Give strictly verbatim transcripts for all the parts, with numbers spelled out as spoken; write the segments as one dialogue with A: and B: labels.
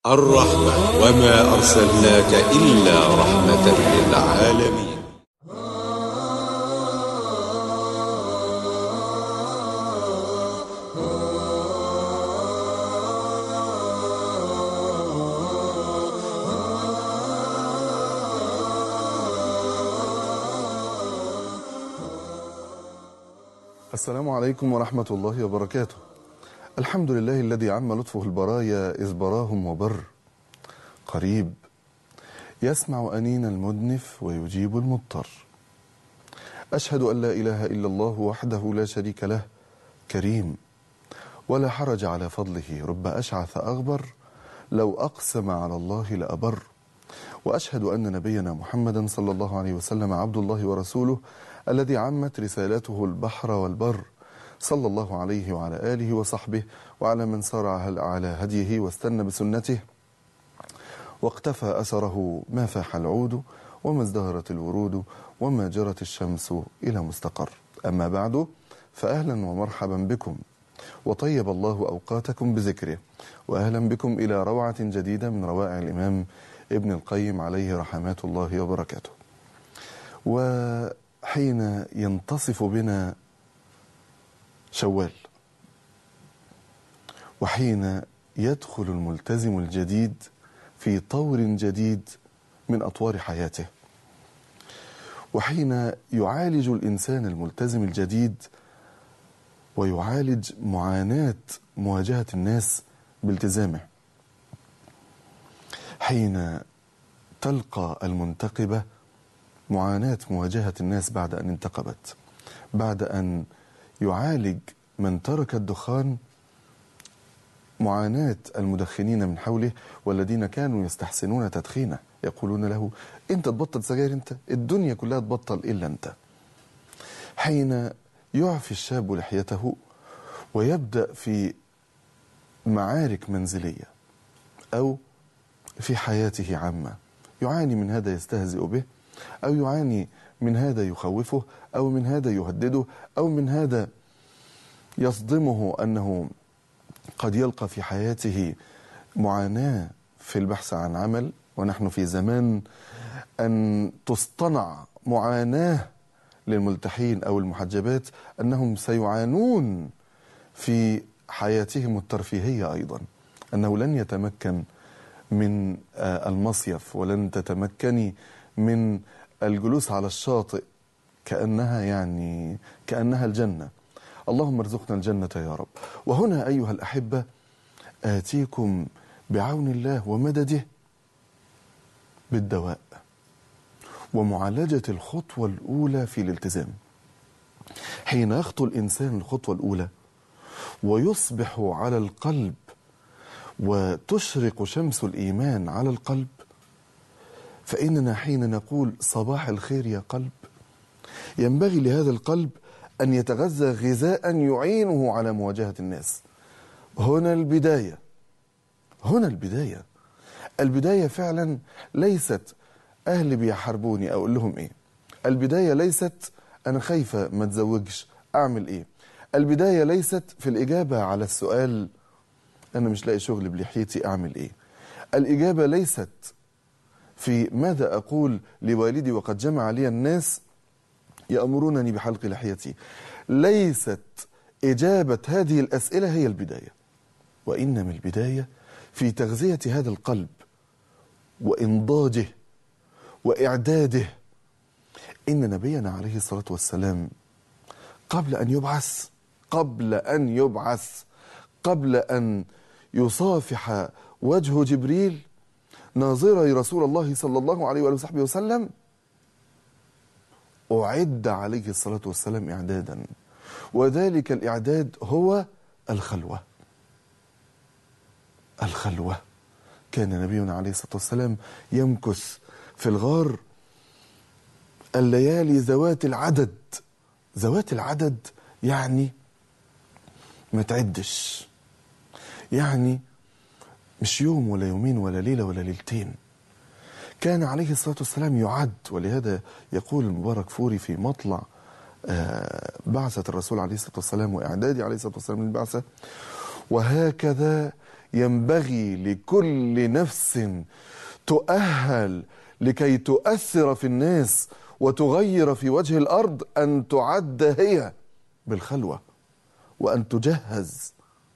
A: الرحمة وما أرسلناك إلا رحمة للعالمين.
B: السلام عليكم ورحمة الله وبركاته. الحمد لله الذي عم لطفه البرايا إذ براهم وبر، قريب يسمع أنين المدنف ويجيب المضطر. أشهد أن لا إله إلا الله وحده لا شريك له، كريم ولا حرج على فضله، رب أشعث أغبر لو أقسم على الله لأبر. وأشهد أن نبينا محمدا صلى الله عليه وسلم عبد الله ورسوله الذي عمت رسالته البحر والبر، صلى الله عليه وعلى آله وصحبه وعلى من سار على هديه واستنى بسنته واقتفى أثره، ما فاح العود وما ازدهرت الورود وما جرت الشمس إلى مستقر. أما بعد، فأهلا ومرحبا بكم، وطيب الله أوقاتكم بذكره، وأهلا بكم إلى روعة جديدة من روائع الإمام ابن القيم عليه رحمات الله وبركاته. وحين ينتصف بنا شوال، وحين يدخل الملتزم الجديد في طور جديد من أطوار حياته، وحين يعالج الإنسان الملتزم الجديد ويعالج معاناة مواجهة الناس بالتزامه، حين تلقى المنتقبة معاناة مواجهة الناس بعد أن انتقبت، بعد أن يعالج من ترك الدخان معاناة المدخنين من حوله والذين كانوا يستحسنون تدخينه، يقولون له: أنت تبطل سجاير، أنت الدنيا كلها تبطل إلا أنت. حين يعفي الشاب لحيته ويبدأ في معارك منزلية أو في حياته عامة، يعاني من هذا يستهزئ به، أو يعاني من هذا يخوفه، أو من هذا يهدده، أو من هذا يصدمه أنه قد يلقى في حياته معاناة في البحث عن عمل، ونحن في زمان أن تصطنع معاناة للملتحين أو المحجبات، أنهم سيعانون في حياتهم الترفيهية أيضا، أنه لن يتمكن من المصيف، ولن تتمكني من الجلوس على الشاطئ كأنها يعني كأنها الجنة. اللهم ارزقنا الجنة يا رب. وهنا أيها الأحبة آتيكم بعون الله ومدده بالدواء ومعالجة الخطوة الأولى في الالتزام. حين يخطو الإنسان الخطوة الأولى ويصبح على القلب وتشرق شمس الإيمان على القلب، فإننا حين نقول صباح الخير يا قلب، ينبغي لهذا القلب أن يتغذى غذاء يعينه على مواجهة الناس. هنا البداية، هنا البداية. البداية فعلا ليست أهلي بيحاربوني أقول لهم إيه، البداية ليست أنا خايفة ما تزوجش أعمل إيه، البداية ليست في الإجابة على السؤال أنا مش لاقي شغل بلحيتي أعمل إيه، الإجابة ليست في ماذا أقول لوالدي وقد جمع لي الناس يأمرونني بحلق لحيتي. ليست إجابة هذه الأسئلة هي البداية، وإنما البداية في تغذية هذا القلب وإنضاجه وإعداده. إن نبينا عليه الصلاة والسلام قبل أن يبعث قبل أن يبعث قبل أن يصافح وجه جبريل ناظري رسول الله صلى الله عليه وآله وصحبه وسلم، أعد عليه الصلاة والسلام إعدادا، وذلك الإعداد هو الخلوة. الخلوة. كان نبينا عليه الصلاة والسلام يمكث في الغار الليالي ذوات العدد. ذوات العدد يعني ما تعدش، يعني مش يوم ولا يومين ولا ليلة ولا ليلتين. كان عليه الصلاة والسلام يعد، ولهذا يقول المبارك فوري في مطلع بعثة الرسول عليه الصلاة والسلام وإعداد عليه الصلاة والسلام للبعثة: وهكذا ينبغي لكل نفس تؤهل لكي تؤثر في الناس وتغير في وجه الأرض أن تعد هي بالخلوة، وأن تجهز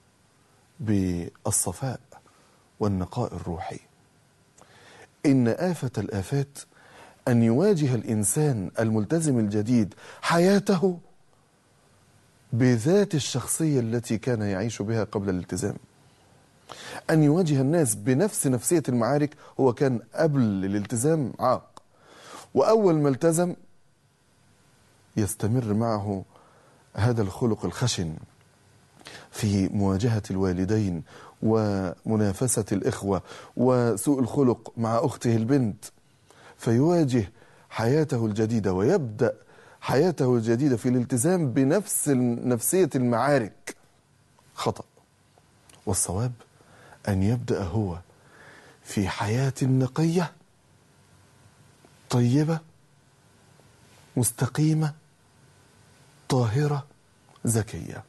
B: بالصفاء والنقاء الروحي. إن آفة الآفات أن يواجه الإنسان الملتزم الجديد حياته بذات الشخصية التي كان يعيش بها قبل الالتزام، أن يواجه الناس بنفس نفسية المعارك. هو كان قبل الالتزام عاق، وأول ما التزم يستمر معه هذا الخلق الخشن في مواجهة الوالدين ومنافسة الإخوة وسوء الخلق مع أخته البنت، فيواجه حياته الجديدة ويبدأ حياته الجديدة في الالتزام بنفس نفسية المعارك. خطأ. والصواب أن يبدأ هو في حياة نقية طيبة مستقيمة طاهرة زكية.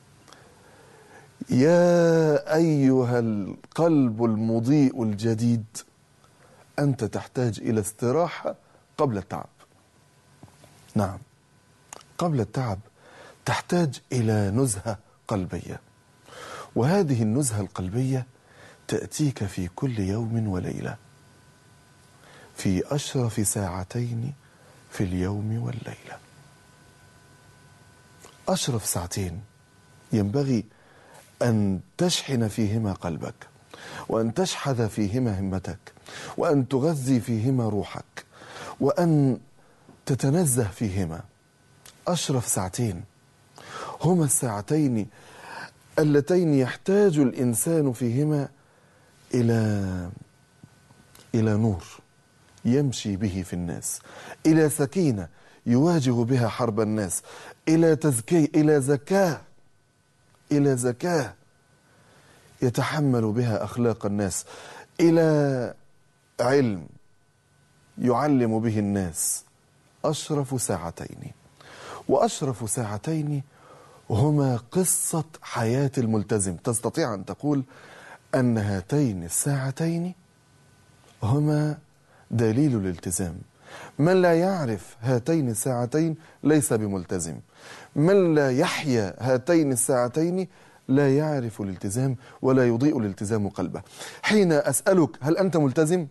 B: يا أيها القلب المضيء الجديد، أنت تحتاج إلى استراحة قبل التعب. نعم، قبل التعب تحتاج إلى نزهة قلبية، وهذه النزهة القلبية تأتيك في كل يوم وليلة، في أشرف ساعتين في اليوم والليلة. أشرف ساعتين ينبغي أن تشحن فيهما قلبك، وأن تشحذ فيهما همتك، وأن تغذي فيهما روحك، وأن تتنزه فيهما. أشرف ساعتين هما الساعتين اللتين يحتاج الإنسان فيهما إلى إلى نور يمشي به في الناس، إلى سكينة يواجه بها حرب الناس، إلى تزكية، إلى زكاة، إلى زكاة يتحمل بها أخلاق الناس، إلى علم يعلم به الناس. أشرف ساعتين، وأشرف ساعتين هما قصة حياة الملتزم. تستطيع أن تقول أن هاتين الساعتين هما دليل الالتزام. من لا يعرف هاتين الساعتين ليس بملتزم. من لا يحيا هاتين الساعتين لا يعرف الالتزام ولا يضيء الالتزام قلبه. حين أسألك هل أنت ملتزم؟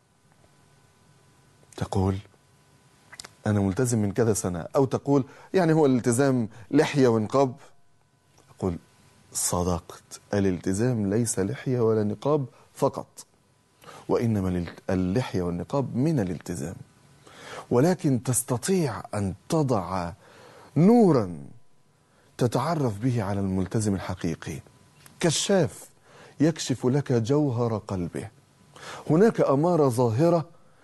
B: تقول أنا ملتزم من كذا سنة، أو تقول يعني هو الالتزام لحية ونقاب. أقول صدقت، الالتزام ليس لحية ولا نقاب فقط، وإنما اللحية والنقاب من الالتزام. ولكن تستطيع أن تضع نورا تتعرف به على الملتزم الحقيقي، كشاف يكشف لك جوهر قلبه. هناك أمارة ظاهرة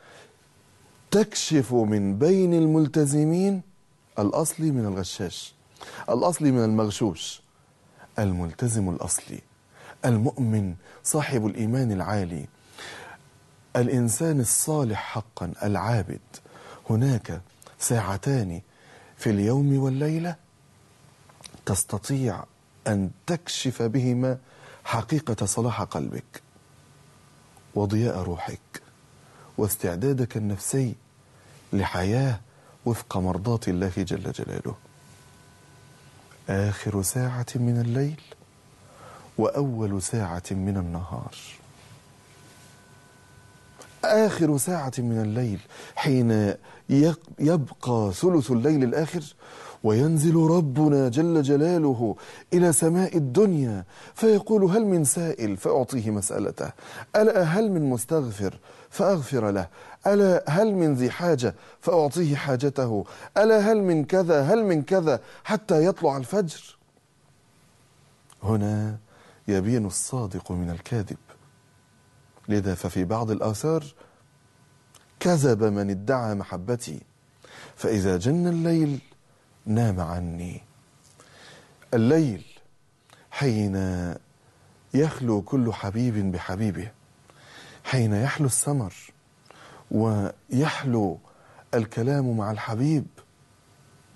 B: تكشف من بين الملتزمين الأصلي من الغشاش، الأصلي من المغشوش. الملتزم الأصلي، المؤمن صاحب الإيمان العالي، الإنسان الصالح حقا، العابد. هناك ساعتان في اليوم والليلة تستطيع أن تكشف بهما حقيقة صلاح قلبك وضياء روحك واستعدادك النفسي لحياة وفق مرضاة الله جل جلاله. آخر ساعة من الليل وأول ساعة من النهار. آخر ساعة من الليل حين يبقى ثلث الليل الآخر وينزل ربنا جل جلاله إلى سماء الدنيا فيقول هل من سائل فأعطيه مسألته، ألا هل من مستغفر فأغفر له، ألا هل من ذي حاجة فأعطيه حاجته، ألا هل من كذا هل من كذا، حتى يطلع الفجر. هنا يبين الصادق من الكاذب. لذا ففي بعض الآثار كذب من ادعى محبتي، فإذا جن الليل نام عني. الليل حين يخلو كل حبيب بحبيبه، حين يحلو السمر ويحلو الكلام مع الحبيب،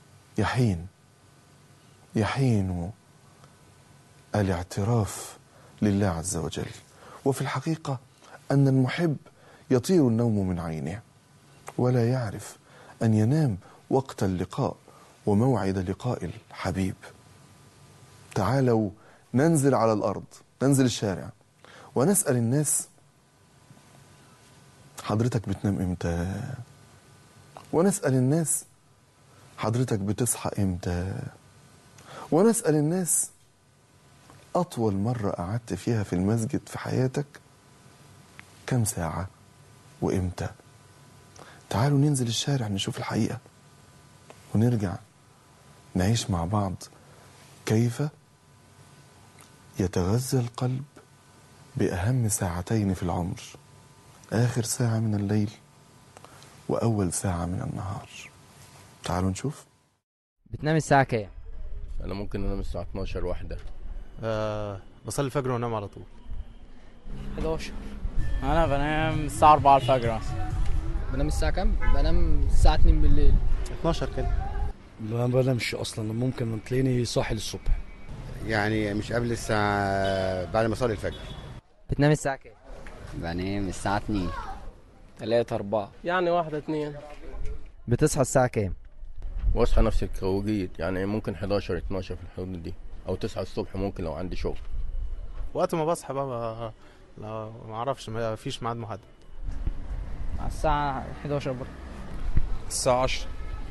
B: يحين يحين الاعتراف لله عز وجل. وفي الحقيقة أن المحب يطير النوم من عينه ولا يعرف أن ينام وقت اللقاء وموعد لقاء الحبيب. تعالوا ننزل على الأرض، ننزل الشارع ونسأل الناس حضرتك بتنام إمتى، ونسأل الناس حضرتك بتصحى إمتى، ونسأل الناس أطول مرة قعدت فيها في المسجد في حياتك كم ساعة وإمتى. تعالوا ننزل الشارع نشوف الحقيقة ونرجع نعيش مع بعض كيف يتغذى القلب بأهم ساعتين في العمر، آخر ساعة من الليل وأول ساعة من النهار. تعالوا نشوف.
C: بتنام الساعة كام؟
D: أنا ممكن أنام الساعة اتناشر واحدة.
E: أه بصلي الفجر وانام على طول.
F: حداشر. انا بنام الساعه أربعة الفجر مثلا.
G: بنام الساعه كام؟ بنام الساعه اتنين بالليل.
E: اتناشر كده.
H: ما بنامش اصلا، ممكن تلاقيني صاحي للصبح.
I: يعني مش قبل الساعه بعد ما اصلي الفجر.
C: بتنام الساعة كام؟
F: بنام الساعه اتنين تلاتة أربعة
G: يعني واحدة اتنين.
C: بتصحى الساعة كام؟
D: واصحى نفس التوقيت، يعني ممكن حداشر اتناشر في الحدود دي، أو تسعة الصبح ممكن لو عندي شغل.
E: وقت ما بصحى بقى لا ما اعرفش، ما فيش ميعاد محدد.
F: على الساعه حداشر برضه.
E: الساعه عشرة.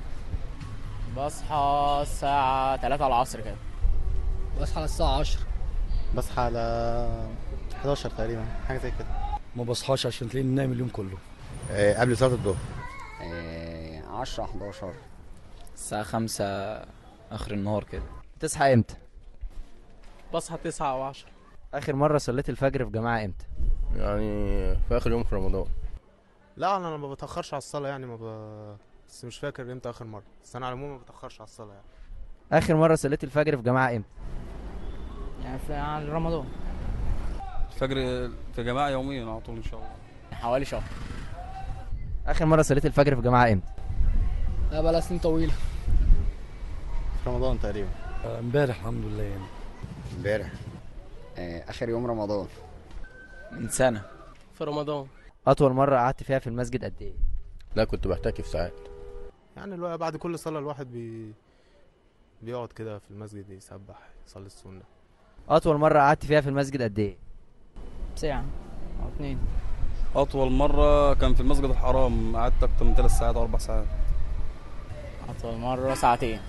F: بصحى الساعه تلاتة العصر كده.
G: بصحى على الساعه عشرة.
E: بصحى على حداشر تقريبا، حاجه زي كده.
H: ما بصحاش عشان تلاقيني نايم اليوم كله.
I: أه قبل صلاه الظهر.
F: إيه عشرة حداشر. الساعه خمسة اخر النهار كده.
C: بتصحى امتى؟
G: بصحى تسعة او عشرة.
C: آخر مرة صليت الفجر في جماعة امتى؟
D: يعني في آخر يوم في رمضان.
E: لا انا ما بتاخرش على الصلاه يعني، ما ب... بس مش فاكر امتى اخر مره، بس انا على العموم ما بتاخرش على الصلاه يعني.
C: آخر مرة صليت الفجر في جماعة امتى؟
F: يعني في رمضان.
J: الفجر في جماعة يوميا على طول ان شاء الله.
F: حوالي شهر.
C: آخر مرة صليت الفجر في جماعة امتى؟
G: لا بقى سنين طويلة.
E: في رمضان تقريبا.
H: امبارح آه الحمد لله يعني.
I: امبارح.
F: إيه اخر يوم رمضان من سنه.
G: في رمضان.
C: أطول مرة قعدت فيها في المسجد قد إيه؟
D: لا كنت بحتكف ساعات.
E: يعني الوقت بعد كل صلاه الواحد بي بيقعد كده في المسجد يسبح يصلي السنه.
C: أطول مرة قعدت فيها في المسجد قد إيه؟
F: ساعه او اتنين.
J: اطول مرة كان في المسجد الحرام، قعدت اكتر من ثلاث ساعات او اربع ساعات.
F: اطول مره ساعتين.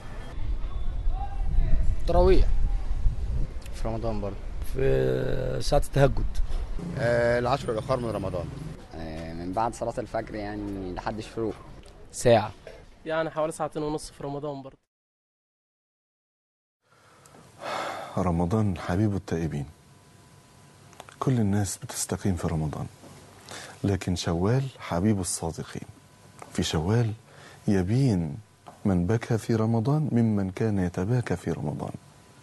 G: تراويح.
E: في رمضان برضه.
H: في ساعة التهجد.
I: أه العشر الاخر من رمضان.
F: إيه من بعد صلاه الفجر يعني لحد الشروق ساعه.
G: يعني حوالي ساعتين ونص في رمضان برضه.
B: رمضان حبيب التائبين، كل الناس بتستقيم في رمضان، لكن شوال حبيب الصادقين. في شوال يبين من بكى في رمضان ممن كان يتباكى في رمضان.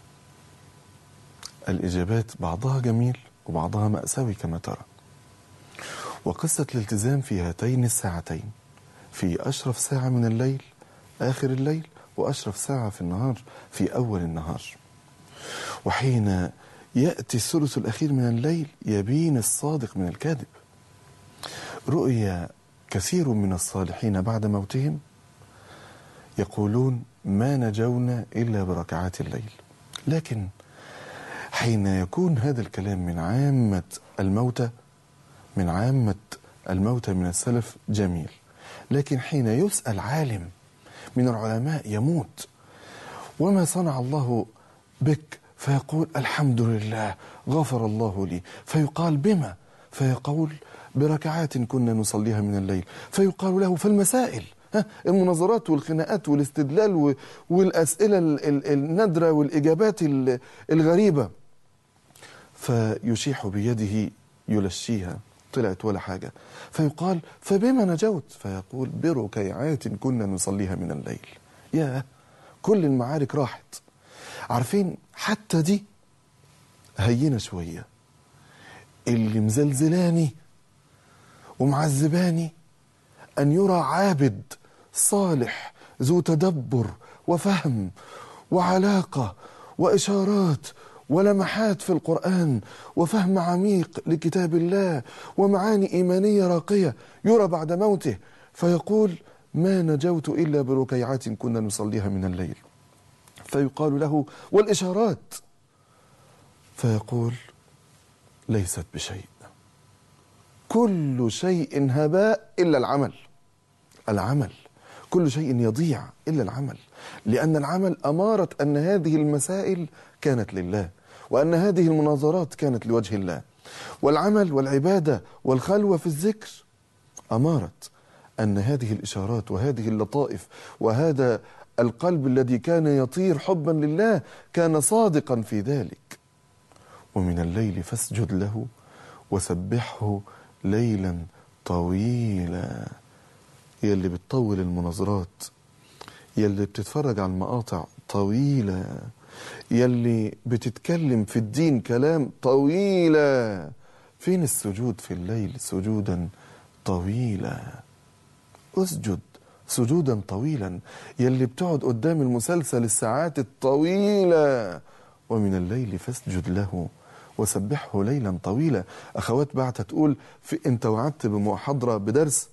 B: الإجابات بعضها جميل وبعضها مأساوي كما ترى. وقصة الالتزام في هاتين الساعتين، في أشرف ساعة من الليل آخر الليل، وأشرف ساعة في النهار في أول النهار. وحين يأتي الثلث الأخير من الليل يبين الصادق من الكاذب. رؤيا كثير من الصالحين بعد موتهم يقولون ما نجونا إلا بركعات الليل. لكن حين يكون هذا الكلام من عامة الموتى من عامة الموتى من السلف جميل، لكن حين يسأل عالم من العلماء يموت وما صنع الله بك فيقول الحمد لله غفر الله لي، فيقال بما؟ فيقول بركعات كنا نصليها من الليل، فيقال له فالمسائل، المناظرات والخناقات والاستدلال والأسئلة النادرة والإجابات الغريبة، فيشيح بيده يلشيها طلعت ولا حاجة، فيقال فبما نجوت؟ فيقول بركيعات كنا نصليها من الليل. يا كل المعارك راحت. عارفين حتى دي هينة شوية، اللي مزلزلاني ومعذباني أن يرى عابد صالح ذو تدبر وفهم وعلاقة وإشارات ولمحات في القرآن وفهم عميق لكتاب الله ومعاني إيمانية راقية يرى بعد موته، فيقول ما نجوت إلا بركيعات كنا نصليها من الليل، فيقال له والإشارات، فيقول ليست بشيء، كل شيء هباء إلا العمل. العمل كل شيء يضيع إلا العمل، لأن العمل أمارة أن هذه المسائل كانت لله، وأن هذه المناظرات كانت لوجه الله، والعمل والعبادة والخلوة في الذكر أمارة أن هذه الإشارات وهذه اللطائف وهذا القلب الذي كان يطير حبا لله كان صادقا في ذلك. ومن الليل فاسجد له وسبحه ليلا طويلا. يلي بتطول المناظرات، يلي بتتفرج على المقاطع طويلة، يلي بتتكلم في الدين كلام طويلة، فين السجود في الليل سجودا طويلا؟ اسجد سجودا طويلا. يلي بتقعد قدام المسلسل الساعات الطويلة، ومن الليل فاسجد له وسبحه ليلا طويلا. أخوات بعتها تقول في أنت وعدت بمحاضرة بدرس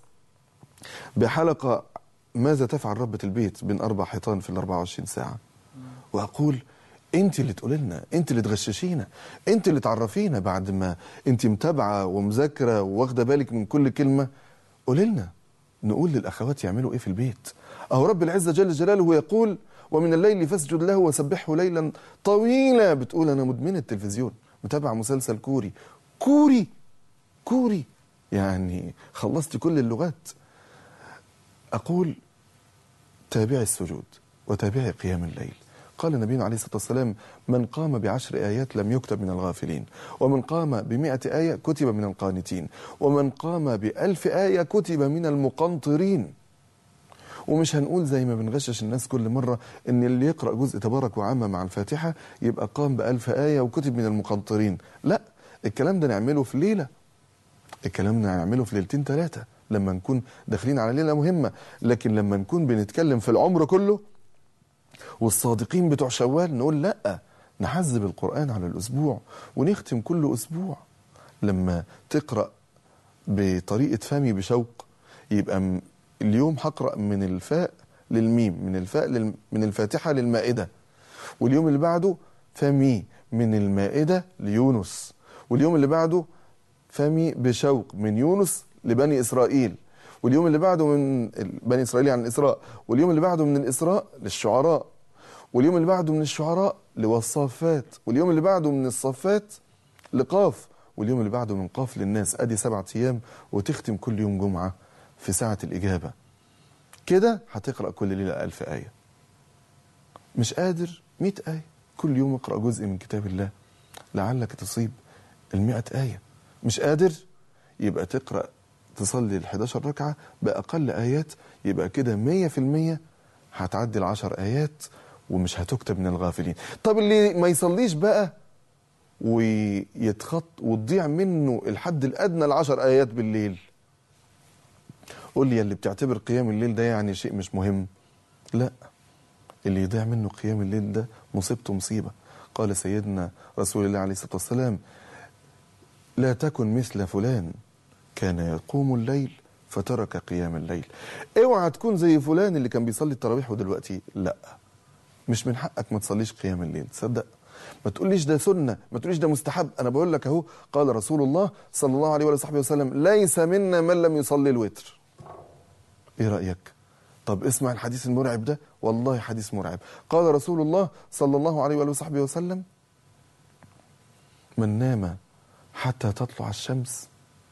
B: بحلقة ماذا تفعل ربة البيت بين أربع حيطان في الأربع وعشرين ساعة، وأقول أنت اللي تقول لنا، أنت اللي تغششينا، أنت اللي تعرفينا بعد ما أنت متابعة ومذاكرة واخدة بالك من كل كلمة. قول لنا نقول للأخوات يعملوا إيه في البيت. أهو رب العزة جل جلاله يقول ومن الليل فاسجد له وسبحه ليلا طويلا. بتقول أنا مدمنة التلفزيون، متابعة مسلسل كوري كوري كوري، يعني خلصت كل اللغات. أقول تابعي السجود وتابعي قيام الليل. قال نبينا عليه الصلاة والسلام من قام بعشر آيات لم يكتب من الغافلين، ومن قام بمئة آية كتب من القانتين، ومن قام بألف آية كتب من المقنطرين. ومش هنقول زي ما بنغشش الناس كل مرة ان اللي يقرأ جزء تبارك وعامة مع الفاتحة يبقى قام بألف آية وكتب من المقنطرين. لا، الكلام ده نعمله في ليلة، الكلام ده نعمله في ليلتين ثلاثة لما نكون داخلين على ليلة مهمة. لكن لما نكون بنتكلم في العمر كله والصادقين بتوع شوال نقول لا، نحزب القرآن على الأسبوع ونختم كل أسبوع. لما تقرأ بطريقة فمي بشوق يبقى اليوم هقرأ من الفاء للميم، من الفاء لل... من الفاتحة للمائدة، واليوم اللي بعده فمي من المائدة ليونس، واليوم اللي بعده فمي بشوق من يونس لبني إسرائيل، واليوم اللي بعده من بني إسرائيل عن الإسراء، واليوم اللي بعده من الإسراء للشعراء، واليوم اللي بعده من الشعراء لوالصافات، واليوم اللي بعده من الصافات لقاف، واليوم اللي بعده من قاف للناس. أدي سبعة أيام، وتختم كل يوم جمعة في ساعة الإجابة. كده هتقرأ كل ليلة ألف آية. مش قادر مئة آية، كل يوم اقرأ جزء من كتاب الله لعلك تصيب المئة آية. مش قادر يبقى تقرأ تصلي الحداشر ركعة بأقل آيات، يبقى كده مية في المية هتعدي العشر آيات ومش هتكتب من الغافلين. طب اللي ما يصليش بقى ويتخط وتضيع منه الحد الأدنى العشر آيات بالليل، قول لي اللي بتعتبر قيام الليل ده يعني شيء مش مهم. لا، اللي يضيع منه قيام الليل ده مصيبته مصيبة. قال سيدنا رسول الله عليه الصلاة والسلام لا تكن مثل فلان كان يقوم الليل فترك قيام الليل. اوعى تكون زي فلان اللي كان بيصلي التراويح ودلوقتي لا. مش من حقك ما تصليش قيام الليل، تصدق؟ ما تقوليش ده سنة، ما تقوليش ده مستحب. انا بقول لك اهو قال رسول الله صلى الله عليه وصحبه وسلم ليس منا من لم يصلي الوتر. ايه رأيك؟ طب اسمع الحديث المرعب ده، والله حديث مرعب. قال رسول الله صلى الله عليه وصحبه وسلم من نام حتى تطلع الشمس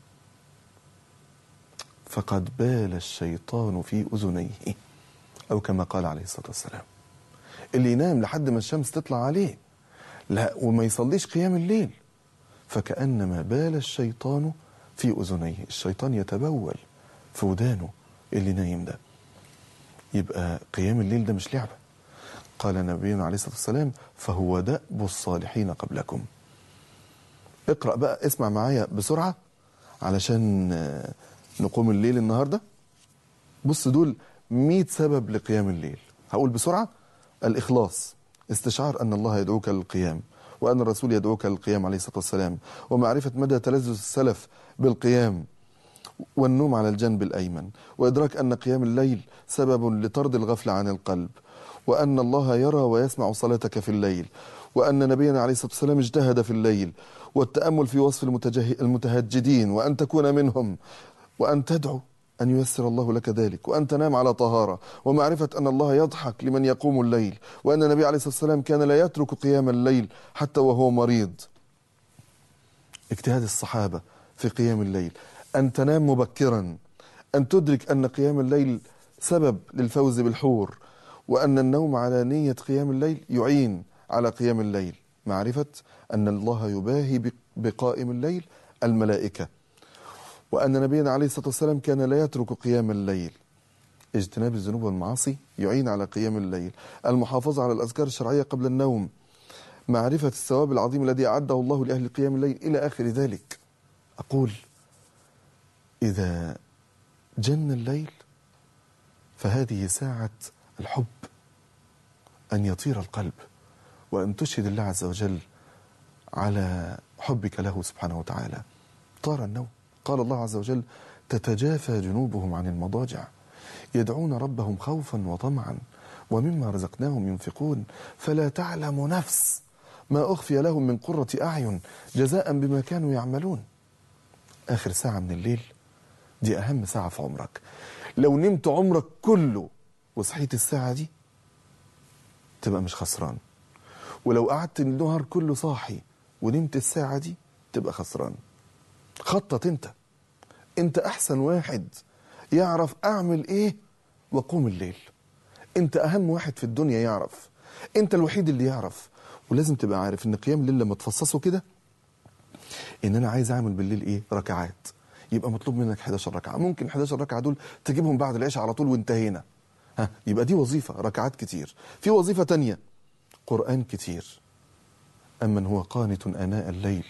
B: فقد بال الشيطان في أذنيه، أو كما قال عليه الصلاة والسلام. اللي ينام لحد ما الشمس تطلع عليه لا وما يصليش قيام الليل فكأنما بال الشيطان في أذنيه، الشيطان يتبول في ودانه اللي نايم ده. يبقى قيام الليل ده مش لعبة. قال نبينا عليه الصلاة والسلام فهو دأب الصالحين قبلكم. اقرأ بقى، اسمع معايا بسرعة علشان نقوم الليل النهاردة. بص دول مئة سبب لقيام الليل. هقول بسرعة: الإخلاص، استشعار أن الله يدعوك للقيام وأن الرسول يدعوك للقيام عليه الصلاة والسلام، ومعرفة مدى تلذذ السلف بالقيام والنوم على الجنب الأيمن، وإدراك أن قيام الليل سبب لطرد الغفلة عن القلب، وأن الله يرى ويسمع صلاتك في الليل، وأن نبينا عليه الصلاة والسلام اجتهد في الليل، والتأمل في وصف المتهجدين وأن تكون منهم، وأن تدعو أن ييسر الله لك ذلك، وأن تنام على طهارة، ومعرفة أن الله يضحك لمن يقوم الليل، وأن النبي عليه الصلاة والسلام كان لا يترك قيام الليل حتى وهو مريض. اجتهاد الصحابة في قيام الليل، أن تنام مبكرا، أن تدرك أن قيام الليل سبب للفوز بالحور، وأن النوم على نية قيام الليل يعين على قيام الليل. معرفة أن الله يباهي بقائم الليل الملائكة، وأن نبينا عليه الصلاة والسلام كان لا يترك قيام الليل. اجتناب الذنوب والمعاصي يعين على قيام الليل. المحافظة على الأذكار الشرعية قبل النوم. معرفة الثواب العظيم الذي أعده الله لأهل قيام الليل إلى آخر ذلك. أقول إذا جن الليل فهذه ساعة الحب، أن يطير القلب وأن تشهد الله عز وجل على حبك له سبحانه وتعالى. طار النوم. قال الله عز وجل: تتجافى جنوبهم عن المضاجع يدعون ربهم خوفا وطمعا ومما رزقناهم ينفقون فلا تعلم نفس ما أخفي لهم من قرة أعين جزاء بما كانوا يعملون. آخر ساعة من الليل دي أهم ساعة في عمرك. لو نمت عمرك كله وصحيت الساعة دي تبقى مش خسران، ولو قعدت النهار كله صاحي ونمت الساعة دي تبقى خسران. خطط انت انت احسن واحد يعرف اعمل ايه وقوم الليل. انت اهم واحد في الدنيا يعرف، انت الوحيد اللي يعرف. ولازم تبقى عارف ان قيام الليل لما تفصصه كده، ان انا عايز اعمل بالليل ايه؟ ركعات. يبقى مطلوب منك حداشر ركعة. ممكن حداشر ركعة دول تجيبهم بعد العشاء على طول وانتهينا، ها يبقى دي وظيفة ركعات كتير. في وظيفة تانية قرآن كتير. أمن هو قانت آناء الليل،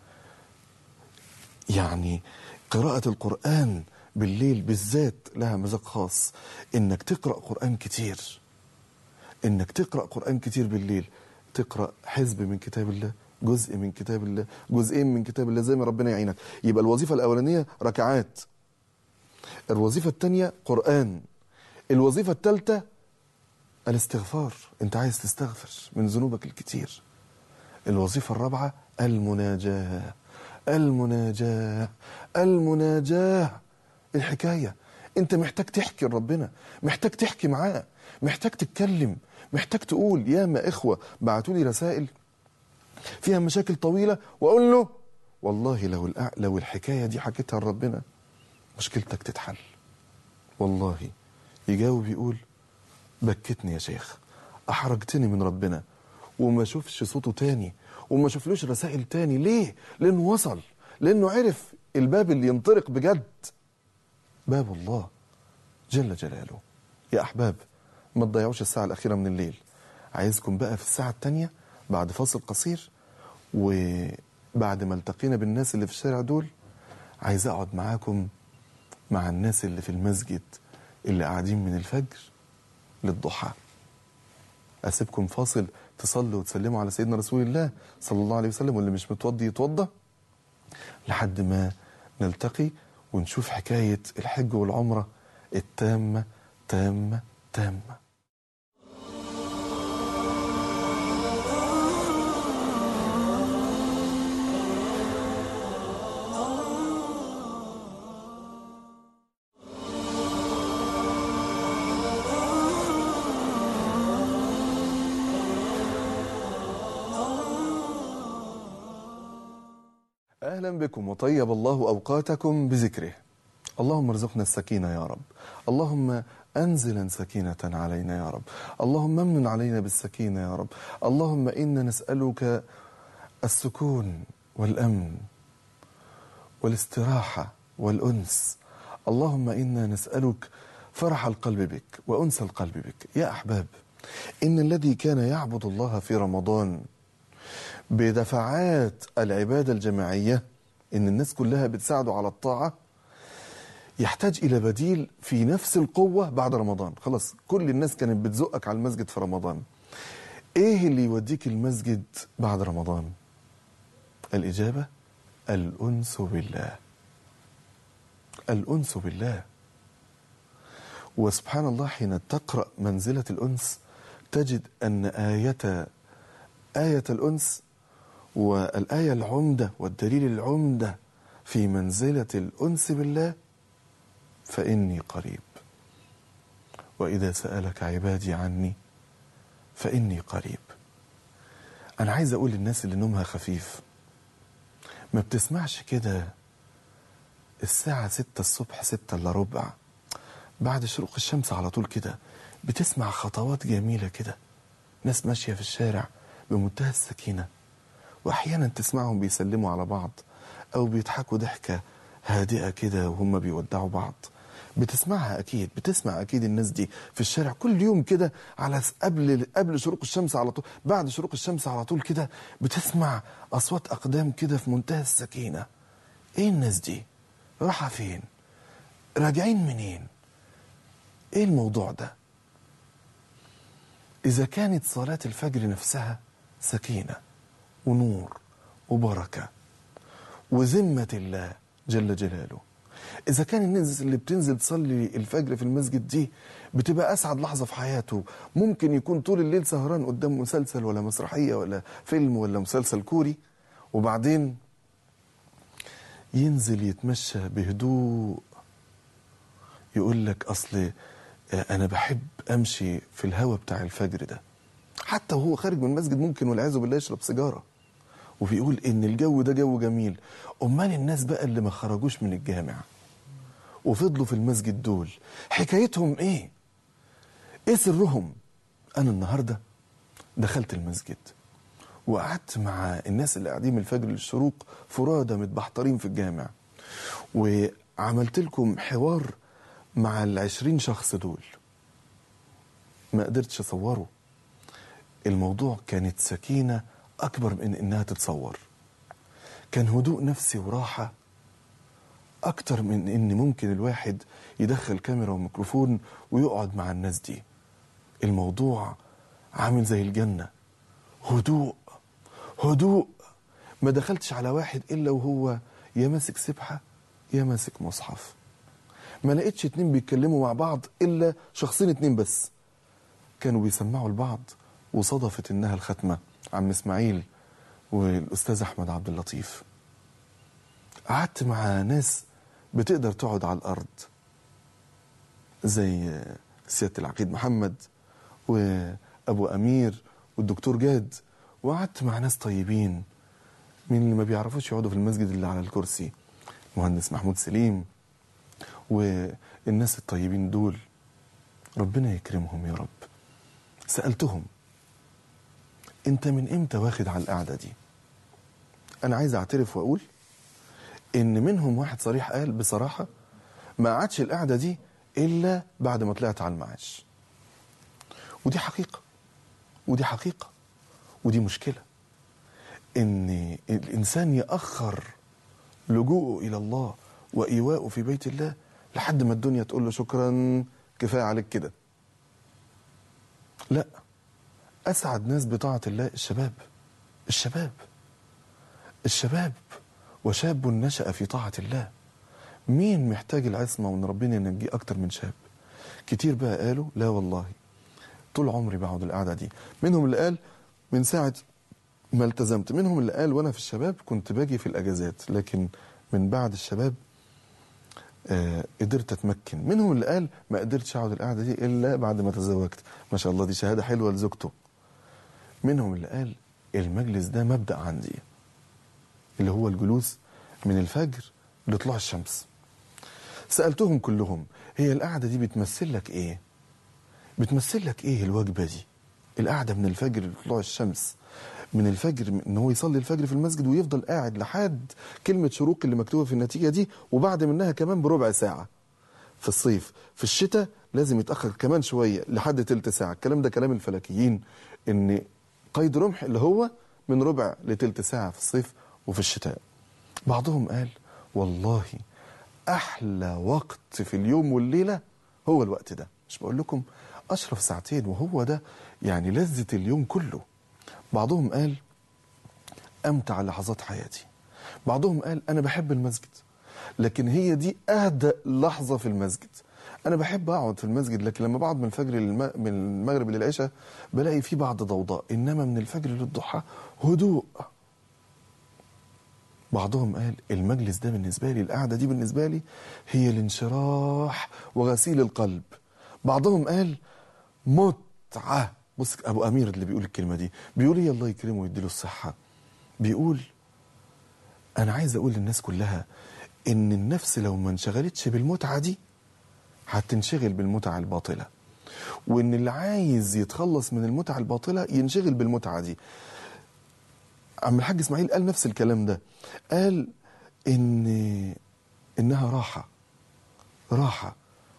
B: يعني قراءة القرآن بالليل بالذات لها مذاق خاص. إنك تقرأ قرآن كتير، إنك تقرأ قرآن كتير بالليل. تقرأ حزب من كتاب الله، جزء من كتاب الله، جزئين من كتاب الله، زي ما ربنا يعينك. يبقى الوظيفة الأولانية ركعات، الوظيفة الثانية قرآن، الوظيفة الثالثة الاستغفار. انت عايز تستغفر من ذنوبك الكتير. الوظيفة الرابعة المناجاة. المناجاة المناجاة الحكاية. انت محتاج تحكي لربنا، محتاج تحكي معاه، محتاج تتكلم، محتاج تقول. ياما إخوة بعتوا لي رسائل فيها مشاكل طويلة وأقول له والله لو الأع... لو الحكاية دي حكيتها لربنا مشكلتك تتحل. والله يجاوب يقول بكتني يا شيخ، أحرجتني من ربنا، وما شوفش صوته تاني وما شوفلوش رسائل تاني. ليه؟ لأنه وصل، لأنه عرف الباب اللي ينطرق بجد باب الله جل جلاله. يا أحباب ما تضيعوش الساعة الأخيرة من الليل. عايزكم بقى في الساعة التانية بعد فاصل قصير، وبعد ما التقينا بالناس اللي في الشارع دول، عايز أقعد معاكم مع الناس اللي في المسجد اللي قاعدين من الفجر للضحى. أسيبكم فاصل تصلوا وتسلموا على سيدنا رسول الله صلى الله عليه وسلم، واللي مش متوضي يتوضى، لحد ما نلتقي ونشوف حكاية الحج والعمرة التامة تامة تامة. أهلا بكم وطيب الله أوقاتكم بذكره. اللهم ارزقنا السكينة يا رب، اللهم أنزلا سكينة علينا يا رب، اللهم امن علينا بالسكينة يا رب، اللهم إنا نسألك السكون والأمن والاستراحة والأنس. اللهم إنا نسألك فرح القلب بك وأنس القلب بك. يا أحباب، إن الذي كان يعبد الله في رمضان بدفعات العبادة الجماعية، إن الناس كلها بتساعده على الطاعة، يحتاج إلى بديل في نفس القوة بعد رمضان. خلاص كل الناس كانت بتزقك على المسجد في رمضان. ايه اللي يوديك المسجد بعد رمضان؟ الإجابة الأنس بالله. الأنس بالله. وسبحان الله حين تقرأ منزلة الأنس تجد أن آية آية الأنس والآية العمدة والدليل العمدة في منزلة الأنس بالله فإني قريب، وإذا سألك عبادي عني فإني قريب. أنا عايز أقول للناس اللي نومها خفيف، ما بتسمعش كده الساعة ستة الصبح، ستة إلا ربع بعد شروق الشمس على طول كده بتسمع خطوات جميلة كده، ناس ماشية في الشارع بمنتهى السكينة، وأحيانا تسمعهم بيسلموا على بعض أو بيضحكوا ضحكة هادئة كده وهم بيودعوا بعض. بتسمعها أكيد، بتسمع أكيد الناس دي في الشارع كل يوم كده على قبل قبل شروق الشمس على طول، بعد شروق الشمس على طول كده بتسمع أصوات أقدام كده في منتهى السكينة. إيه الناس دي؟ راحة فين؟ راجعين منين؟ إيه الموضوع ده؟ إذا كانت صلاة الفجر نفسها سكينة ونور وبركة وذمة الله جل جلاله، إذا كان الناس اللي بتنزل تصلي الفجر في المسجد دي بتبقى أسعد لحظة في حياته، ممكن يكون طول الليل سهران قدام مسلسل ولا مسرحية ولا فيلم ولا مسلسل كوري، وبعدين ينزل يتمشى بهدوء يقول لك أصل أنا بحب أمشي في الهوا بتاع الفجر ده، حتى وهو خارج من المسجد ممكن والعياذ بالله يشرب سيجارة وبيقول إن الجو ده جو جميل. أمال الناس بقى اللي ما خرجوش من الجامع وفضلوا في المسجد دول حكايتهم إيه؟ إيه سرهم؟ أنا النهاردة دخلت المسجد وقعدت مع الناس اللي قاعدين من الفجر للشروق فرادى متبحترين في الجامع، وعملت لكم حوار مع العشرين شخص دول. ما قدرتش أصوره، الموضوع كانت سكينة أكبر من إنها تتصور، كان هدوء نفسي وراحة أكتر من إن ممكن الواحد يدخل كاميرا وميكروفون ويقعد مع الناس دي. الموضوع عامل زي الجنة، هدوء هدوء. ما دخلتش على واحد إلا وهو يا ماسك سبحة يا ماسك مصحف، ما لقيتش اتنين بيتكلموا مع بعض إلا شخصين اتنين بس كانوا بيسمعوا لبعض، وصدفت إنها الختمة عم إسماعيل والأستاذ أحمد عبد اللطيف. قعدت مع ناس بتقدر تقعد على الأرض زي سيادة العقيد محمد وأبو أمير والدكتور جاد، وقعدت مع ناس طيبين من اللي ما بيعرفوش يقعدوا في المسجد اللي على الكرسي، مهندس محمود سليم والناس الطيبين دول ربنا يكرمهم يا رب. سألتهم انت من امتى واخد على القعدة دي؟ انا عايز اعترف واقول ان منهم واحد صريح قال بصراحة ما قعدش القعدة دي الا بعد ما طلعت على المعاش، ودي حقيقة ودي حقيقة ودي مشكلة، ان الانسان يأخر لجوءه الى الله وايواءه في بيت الله لحد ما الدنيا تقول له شكرا كفاية عليك كده. لا، أسعد ناس بطاعة الله الشباب الشباب الشباب وشاب نشأ في طاعة الله. مين محتاج العصمة وان ربنا ينجيه أكتر من شاب؟ كتير بقى قالوا لا والله طول عمري بقعد القعدة دي، منهم اللي قال من ساعة ما التزمت، منهم اللي قال وانا في الشباب كنت باجي في الأجازات لكن من بعد الشباب آه قدرت اتمكن، منهم اللي قال ما قدرتش اقعد القعده دي الا بعد ما تزوجت، ما شاء الله دي شهاده حلوه لزوجته، منهم اللي قال المجلس ده مبدأ عندي اللي هو الجلوس من الفجر لطلوع الشمس. سألتهم كلهم هي القعده دي بتمثل لك ايه؟ بتمثل لك ايه الوجبه دي؟ القعده من الفجر لطلوع الشمس، من الفجر ان هو يصلي الفجر في المسجد ويفضل قاعد لحد كلمة شروق اللي مكتوبة في النتيجة دي، وبعد منها كمان بربع ساعة في الصيف. في الشتاء لازم يتأخر كمان شوية لحد تلت ساعة. الكلام ده كلام الفلكيين ان قيد رمح اللي هو من ربع لتلت ساعة في الصيف وفي الشتاء. بعضهم قال والله احلى وقت في اليوم والليلة هو الوقت ده. مش بقول لكم أشرف ساعتين وهو ده يعني لذة اليوم كله. بعضهم قال أمتع لحظات حياتي، بعضهم قال أنا بحب المسجد لكن هي دي أهدأ لحظة في المسجد. أنا بحب أقعد في المسجد لكن لما بقعد من الفجر للم... من المغرب للعشاء بلاقي فيه بعض ضوضاء، إنما من الفجر للضحى هدوء. بعضهم قال المجلس ده بالنسبة لي، القعدة دي بالنسبة لي هي الانشراح وغسيل القلب. بعضهم قال متعة. بص أبو أمير اللي بيقول الكلمة دي بيقول إيه الله يكرمه ويديله الصحة، بيقول أنا عايز أقول للناس كلها إن النفس لو ما انشغلتش بالمتعة دي هتنشغل بالمتعة الباطلة، وإن اللي عايز يتخلص من المتعة الباطلة ينشغل بالمتعة دي. عم الحاج إسماعيل قال نفس الكلام ده، قال إن إنها راحة راحة.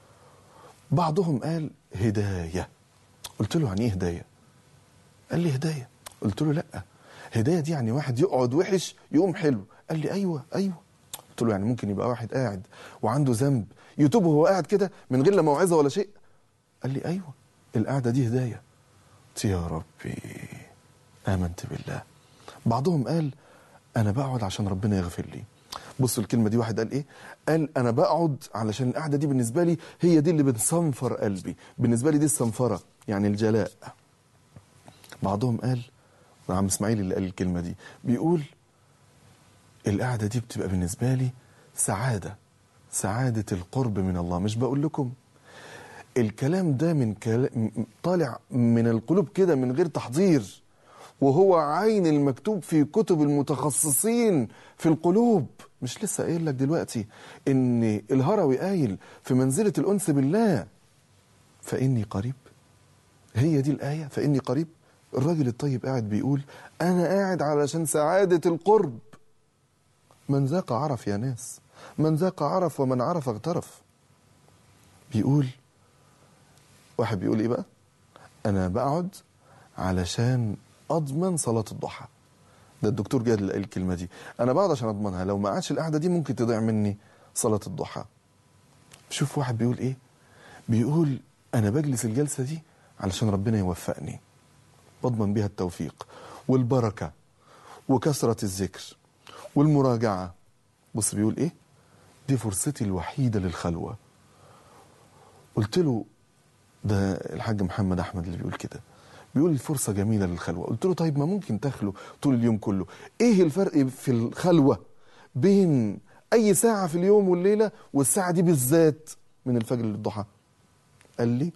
B: بعضهم قال هداية. قلت له يعني إيه هداية؟ قال لي هداية. قلت له لأ، هداية دي يعني واحد يقعد وحش يقوم حلو. قال لي أيوة أيوة. قلت له يعني ممكن يبقى واحد قاعد وعنده ذنب يتوب وهو قاعد كده من غير لا موعظة ولا شيء؟ قال لي أيوة، القعدة دي هداية. قلت يا ربي آمنت بالله. بعضهم قال أنا بقعد عشان ربنا يغفر لي. بصوا الكلمة دي، واحد قال إيه؟ قال أنا بقعد علشان القعدة دي بالنسبة لي هي دي اللي بتصنفر قلبي، بالنسبة لي دي الصنفرة يعني الجلاء. بعضهم قال، عم اسماعيل اللي قال الكلمة دي بيقول القعدة دي بتبقى بالنسبة لي سعادة، سعادة القرب من الله. مش بقول لكم الكلام ده من كلام طالع من القلوب كده من غير تحضير، وهو عين المكتوب في كتب المتخصصين في القلوب. مش لسه قايل لك دلوقتي ان الهروي قايل في منزلة الأنس بالله فإني قريب؟ هي دي الآية فإني قريب. الراجل الطيب قاعد بيقول أنا قاعد علشان سعادة القرب. من ذاق عرف يا ناس، من ذاق عرف ومن عرف اغترف. بيقول واحد بيقول إيه بقى؟ أنا بقعد علشان أضمن صلاة الضحى. ده الدكتور جاد اللي قال الكلمة دي، أنا بقعد عشان أضمنها، لو ما قعدش القعدة دي ممكن تضيع مني صلاة الضحى. شوف واحد بيقول إيه؟ بيقول أنا بجلس الجلسة دي علشان ربنا يوفقني، بضمن بيها التوفيق والبركة وكثرة الذكر والمراجعة. بص بيقول إيه؟ دي فرصتي الوحيدة للخلوة. قلت له ده الحاج محمد أحمد اللي بيقول كده، بيقول الفرصة جميلة للخلوة. قلت له طيب ما ممكن تخلو طول اليوم كله، ايه الفرق في الخلوة بين اي ساعة في اليوم والليلة والساعة دي بالذات من الفجر للضحى؟ قال لي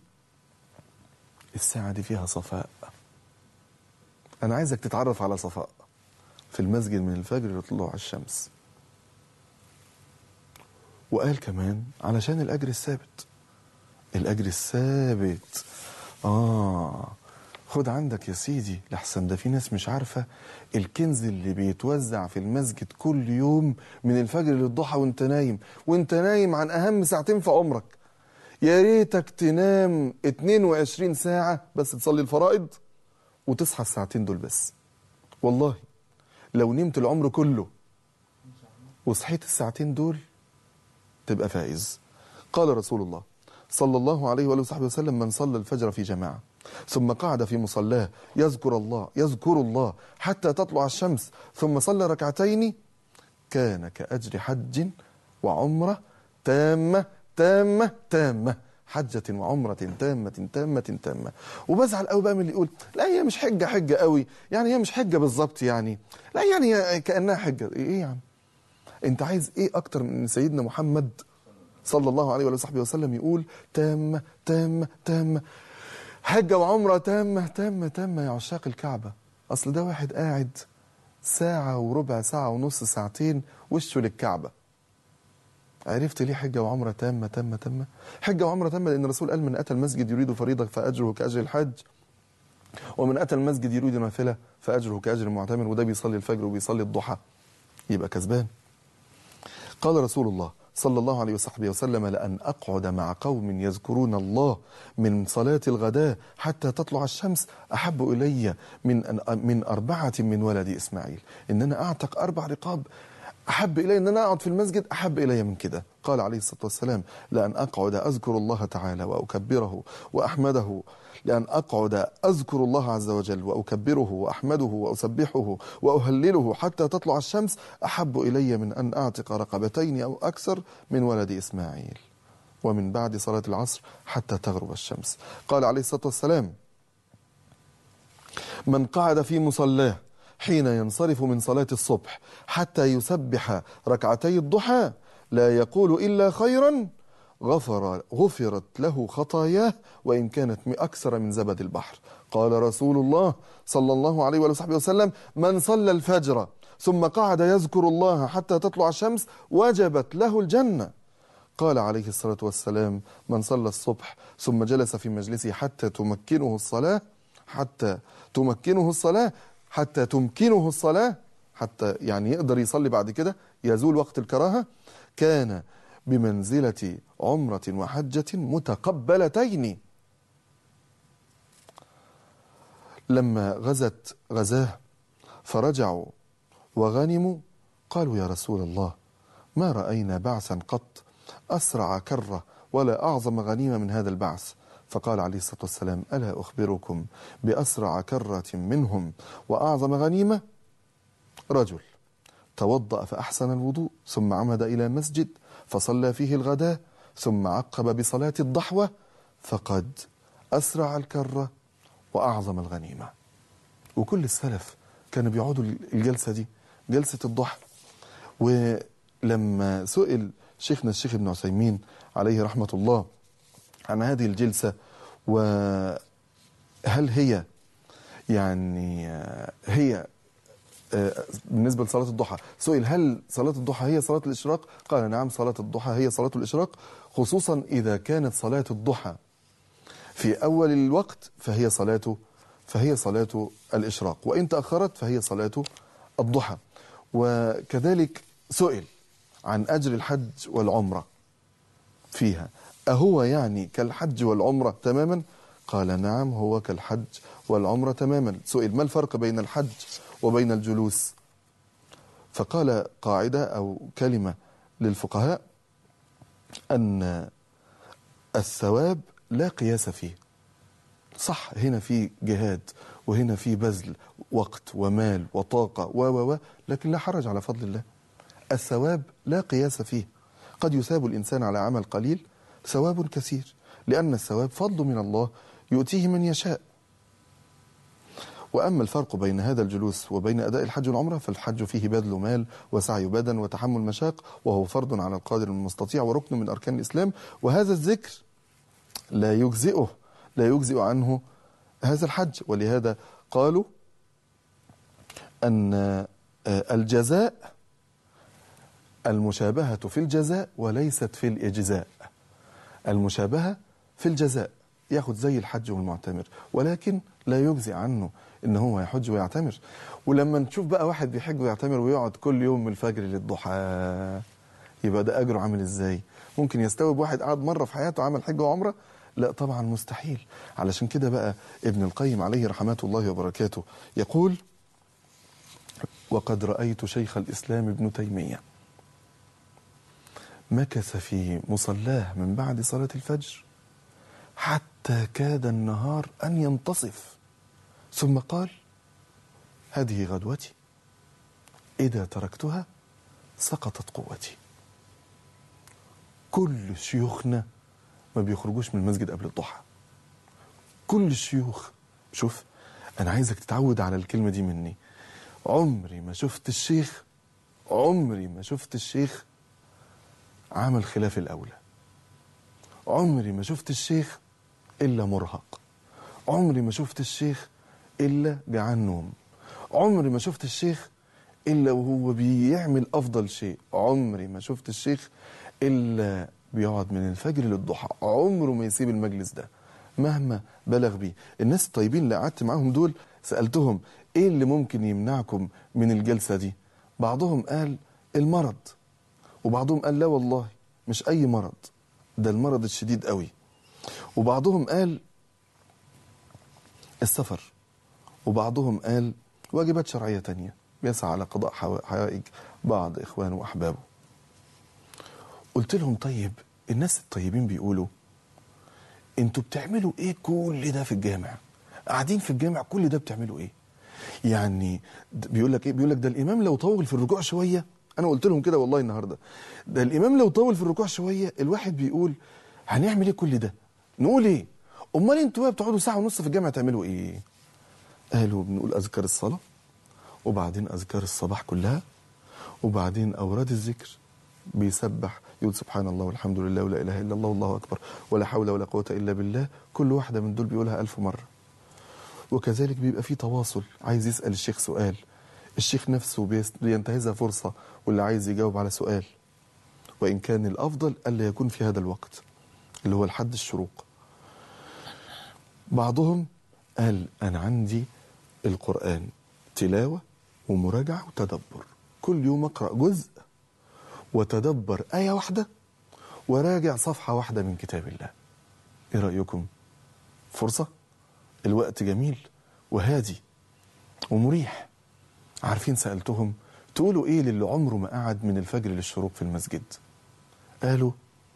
B: الساعة دي فيها صفاء. انا عايزك تتعرف على صفاء في المسجد من الفجر لطلوع الشمس. وقال كمان علشان الاجر الثابت، الاجر الثابت. اه خد عندك يا سيدي لحسن ده في ناس مش عارفة الكنز اللي بيتوزع في المسجد كل يوم من الفجر للضحى وانت نايم، وانت نايم عن اهم ساعتين في عمرك. يا ريتك تنام اتنين وعشرين ساعة بس تصلي الفرائض وتصحى الساعتين دول بس. والله لو نمت العمر كله وصحيت الساعتين دول تبقى فائز. قال رسول الله صلى الله عليه وآله وصحبه وسلم من صلى الفجر في جماعة ثم قعد في مصلاه يذكر الله يذكر الله حتى تطلع الشمس ثم صلى ركعتين كان كأجر حج وعمرة تامة تامة تامة، حجة وعمرة تامة تامة تامة. وبزعل قوي بقى من اللي يقول لا هي مش حجة حجة قوي، يعني هي مش حجة بالظبط، يعني لا يعني هي كأنها حجة. ايه يا عم انت عايز ايه اكتر من سيدنا محمد صلى الله عليه وصحبه وسلم يقول تامة تامة تامة، حجة وعمرة تامة تامة تامة يا عشاق الكعبة؟ أصل ده واحد قاعد ساعة وربع ساعة ونص ساعتين وشه للكعبة. عرفت ليه حجة وعمرة تامة تامة تامة؟ حجة وعمرة تامة لأن الرسول قال من أتى المسجد يريد فريضة فأجره كأجر الحج، ومن أتى المسجد يريد نافلة فأجره كأجر المعتمر، وده بيصلي الفجر وبيصلي الضحى يبقى كسبان. قال رسول الله صلى الله عليه وصحبه وسلم لأن أقعد مع قوم يذكرون الله من صلاة الغداء حتى تطلع الشمس أحب إلي من من أربعة من ولد إسماعيل. إن أنا أعتق أربع رقاب أحب إلي، إن أنا أقعد في المسجد أحب إلي من كده. قال عليه الصلاة والسلام: لأن أقعد أذكر الله تعالى وأكبره وأحمده لأن أقعد أذكر الله عز وجل وأكبره وأحمده وأسبحه وأهلله حتى تطلع الشمس أحب إلي من أن أعتق رقبتين أو أكثر من ولد إسماعيل، ومن بعد صلاة العصر حتى تغرب الشمس. قال عليه الصلاة والسلام: من قعد في مصلاه حين ينصرف من صلاة الصبح حتى يسبح ركعتي الضحى لا يقول إلا خيرا غفر غفرت له خطاياه وإن كانت أكثر من زبد البحر. قال رسول الله صلى الله عليه وصحبه وسلم: من صلى الفجر ثم قعد يذكر الله حتى تطلع الشمس وجبت له الجنة. قال عليه الصلاة والسلام: من صلى الصبح ثم جلس في مجلسه حتى تمكنه الصلاة حتى تمكنه الصلاة حتى تمكنه الصلاة حتى يعني يقدر يصلي بعد كده، يزول وقت الكراهة، كان بمنزلة عمرة وحجة متقبلتين. لما غزت غزاه فرجعوا وغنموا قالوا: يا رسول الله، ما رأينا بعثا قط أسرع كرة ولا أعظم غنيمة من هذا البعث. فقال عليه الصلاة والسلام: ألا أخبركم بأسرع كرة منهم وأعظم غنيمة؟ رجل توضأ فأحسن الوضوء ثم عمد إلى مسجد فصلى فيه الغداء ثم عقب بصلاة الضحوة فقد أسرع الكرة وأعظم الغنيمة. وكل السلف كانوا بيقعدوا الجلسة دي، جلسة الضحى. ولما سئل شيخنا الشيخ ابن عثيمين عليه رحمة الله عن هذه الجلسة وهل هي يعني هي بالنسبة لصلاة الضحى، سئل هل صلاة الضحى هي صلاة الإشراق؟ قال: نعم، صلاة الضحى هي صلاة الإشراق، خصوصا إذا كانت صلاة الضحى في أول الوقت فهي صلاة فهي صلاة الإشراق، وإن تأخرت فهي صلاة الضحى. وكذلك سئل عن أجر الحج والعمرة فيها، أهو يعني كالحج والعمرة تماما؟ قال: نعم، هو كالحج والعمرة تماما. سئل: ما الفرق بين الحج وبين الجلوس؟ فقال قاعدة أو كلمة للفقهاء أن الثواب لا قياس فيه. صح، هنا في جهاد وهنا في بذل وقت ومال وطاقة و و لكن لا حرج على فضل الله. الثواب لا قياس فيه، قد يثاب الإنسان على عمل قليل ثواب كثير، لأن الثواب فضل من الله يؤتيه من يشاء. وأما الفرق بين هذا الجلوس وبين أداء الحج والعمرة، فالحج فيه بذل مال وسعي بدن وتحمل مشاق، وهو فرض على القادر المستطيع وركن من أركان الإسلام، وهذا الذكر لا يجزئه لا يجزئ عنه هذا الحج. ولهذا قالوا أن الجزاء المشابهة في الجزاء وليست في الإجزاء. المشابهة في الجزاء، ياخد زي الحج والمعتمر، ولكن لا يجزئ عنه ان هو يحج ويعتمر. ولما نشوف بقى واحد بيحج ويعتمر ويقعد كل يوم من الفجر للضحى، يبقى ده اجره عامل ازاي؟ ممكن يستوعب واحد قعد مره في حياته عمل حج وعمره؟ لا طبعا، مستحيل. علشان كده بقى ابن القيم عليه رحمات الله وبركاته يقول: وقد رأيت شيخ الإسلام ابن تيمية مكث في مصلاه من بعد صلاة الفجر حتى كاد النهار أن ينتصف، ثم قال: هذه غدوتي، إذا تركتها سقطت قوتي. كل شيوخنا ما بيخرجوش من المسجد قبل الضحى، كل الشيوخ. شوف، أنا عايزك تتعود على الكلمة دي مني. عمري ما شفت الشيخ عمري ما شفت الشيخ عمل خلاف الأولى. عمري ما شفت الشيخ إلا مرهق. عمري ما شفت الشيخ إلا جعان نوم. عمري ما شفت الشيخ إلا وهو بيعمل أفضل شيء. عمري ما شفت الشيخ إلا بيقعد من الفجر للضحى، عمره ما يسيب المجلس ده مهما بلغ بيه. الناس الطيبين اللي قعدت معاهم دول سألتهم: إيه اللي ممكن يمنعكم من الجلسة دي؟ بعضهم قال المرض، وبعضهم قال لا والله مش أي مرض، ده المرض الشديد قوي. وبعضهم قال السفر، وبعضهم قال واجبات شرعية تانية بيسعى على قضاء حوائج بعض إخوانه وأحبابه. قلت لهم طيب الناس الطيبين بيقولوا انتوا بتعملوا ايه كل ده في الجامع؟ قاعدين في الجامع كل ده بتعملوا ايه؟ يعني بيقول لك ايه؟ بيقول لك ده الامام لو طول في الركوع شويه، انا قلت لهم كده والله النهارده، ده الامام لو طول في الركوع شويه الواحد بيقول هنعمل ايه كل ده؟ نقول ايه؟ امال انتوا بقى بتقعدوا ساعه ونص في الجامع تعملوا ايه؟ قالوا بنقول اذكار الصلاه، وبعدين اذكار الصباح كلها، وبعدين اوراد الذكر، بيسبح يقول سبحان الله والحمد لله ولا اله الا الله والله اكبر ولا حول ولا قوه الا بالله، كل واحده من دول بيقولها ألف مره. وكذلك بيبقى في تواصل، عايز يسال الشيخ سؤال، الشيخ نفسه بينتهزها فرصه، واللي عايز يجاوب على سؤال، وان كان الافضل الا يكون في هذا الوقت اللي هو لحد الشروق. بعضهم قال انا عندي القران تلاوه ومراجعه وتدبر، كل يوم اقرا جزء وتدبر آية واحدة وراجع صفحة واحدة من كتاب الله. ايه رأيكم؟ فرصة، الوقت جميل وهادي ومريح. عارفين سألتهم تقولوا ايه للي عمره ما قعد من الفجر للشروق في المسجد؟ قالوا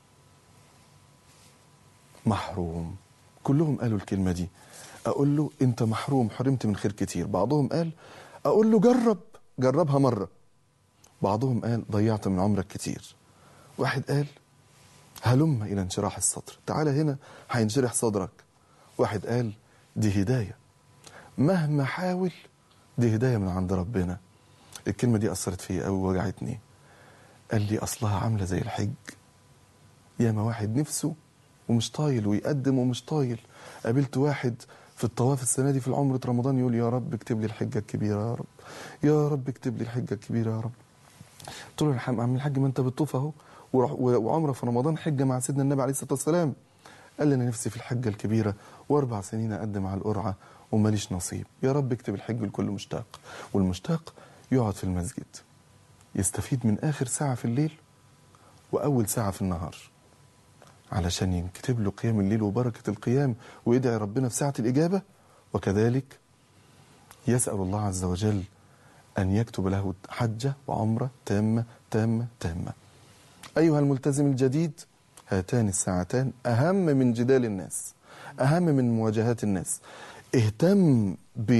B: محروم. كلهم قالوا الكلمة دي. اقول له انت محروم، حرمت من خير كتير. بعضهم قال اقول له جرب، جربها مرة. بعضهم قال ضيعت من عمرك كتير. واحد قال هلم إلى انشراح الصدر، تعال هنا هينشرح صدرك. واحد قال دي هداية، مهما حاول دي هداية من عند ربنا. الكلمة دي أثرت فيا قوي ووجعتني. قال لي أصلها عاملة زي الحج، ياما واحد نفسه ومش طايل ويقدم ومش طايل. قابلت واحد في الطواف السنة دي في العمرة رمضان يقول يا رب اكتب لي الحجة الكبيرة، يا رب يا رب اكتب لي الحجة الكبيرة يا رب. قلت له يا عم الحاج ما انت بتطوف اهو وعمره في رمضان حجه مع سيدنا النبي عليه الصلاه والسلام. قال لي انا نفسي في الحجه الكبيره واربع سنين اقدم على القرعه وماليش نصيب، يا رب اكتب الحج لكل مشتاق. والمشتاق يقعد في المسجد يستفيد من اخر ساعه في الليل واول ساعه في النهار علشان ينكتب له قيام الليل وبركه القيام ويدعي ربنا في ساعه الاجابه، وكذلك يسال الله عز وجل أن يكتب له حجة وعمرة تامة تامة تامة. أيها الملتزم الجديد، هاتان الساعتان أهم من جدال الناس، أهم من مواجهات الناس. اهتم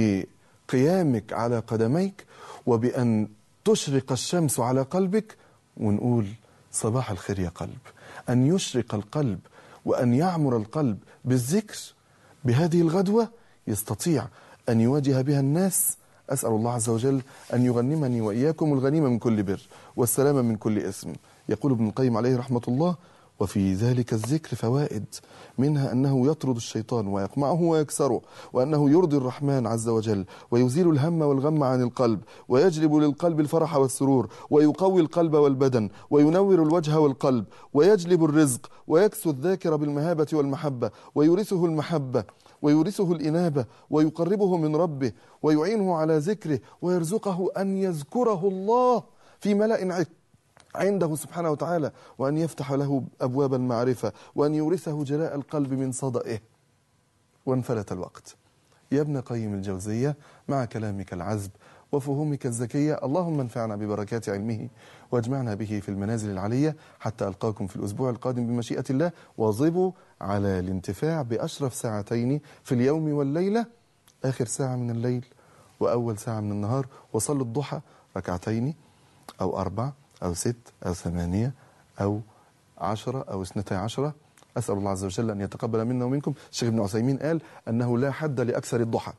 B: بقيامك على قدميك وبأن تشرق الشمس على قلبك، ونقول صباح الخير يا قلب. أن يشرق القلب وأن يعمر القلب بالذكر بهذه الغدوة يستطيع أن يواجه بها الناس. أسأل الله عز وجل أن يغنمني وإياكم الغنيمة من كل بر والسلامة من كل إثم. يقول ابن القيم عليه رحمة الله وفي ذلك الذكر فوائد، منها أنه يطرد الشيطان ويقمعه ويكسره، وأنه يرضي الرحمن عز وجل ويزيل الهم والغم عن القلب، ويجلب للقلب الفرح والسرور، ويقوي القلب والبدن، وينور الوجه والقلب، ويجلب الرزق، ويكسو الذاكر بالمهابة والمحبة، ويورثه المحبة ويورثه الإنابة، ويقربه من ربه، ويعينه على ذكره، ويرزقه أن يذكره الله في ملأ عنده سبحانه وتعالى، وأن يفتح له أبواب المعرفة، وأن يورثه جلاء القلب من صدئه. وانفلت الوقت. يا ابن قيم الجوزية، مع كلامك العذب وفهومك الذكية، اللهم انفعنا ببركات علمه واجمعنا به في المنازل العلية، حتى ألقاكم في الأسبوع القادم بمشيئة الله. واظبوا على الانتفاع بأشرف ساعتين في اليوم والليلة، آخر ساعة من الليل وأول ساعة من النهار. وصلوا الضحى ركعتين أو أربع أو ست أو ثمانية أو عشرة أو اثنتي عشرة. أسأل الله عز وجل أن يتقبل منا ومنكم. الشيخ ابن عثيمين قال أنه لا حد لأكثر الضحى.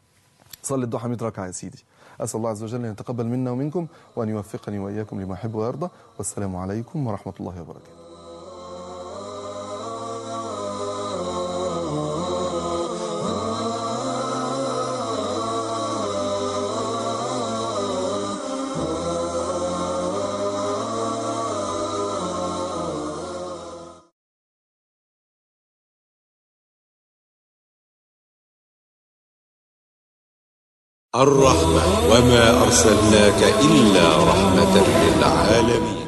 B: صلي الضحى مئة ركعة يا سيدي. أسأل الله عز وجل أن يتقبل منا ومنكم وأن يوفقني وإياكم لما يحب ويرضى. والسلام عليكم ورحمة الله وبركاته.
A: الرحمة وما أرسلناك إلا رحمة للعالمين.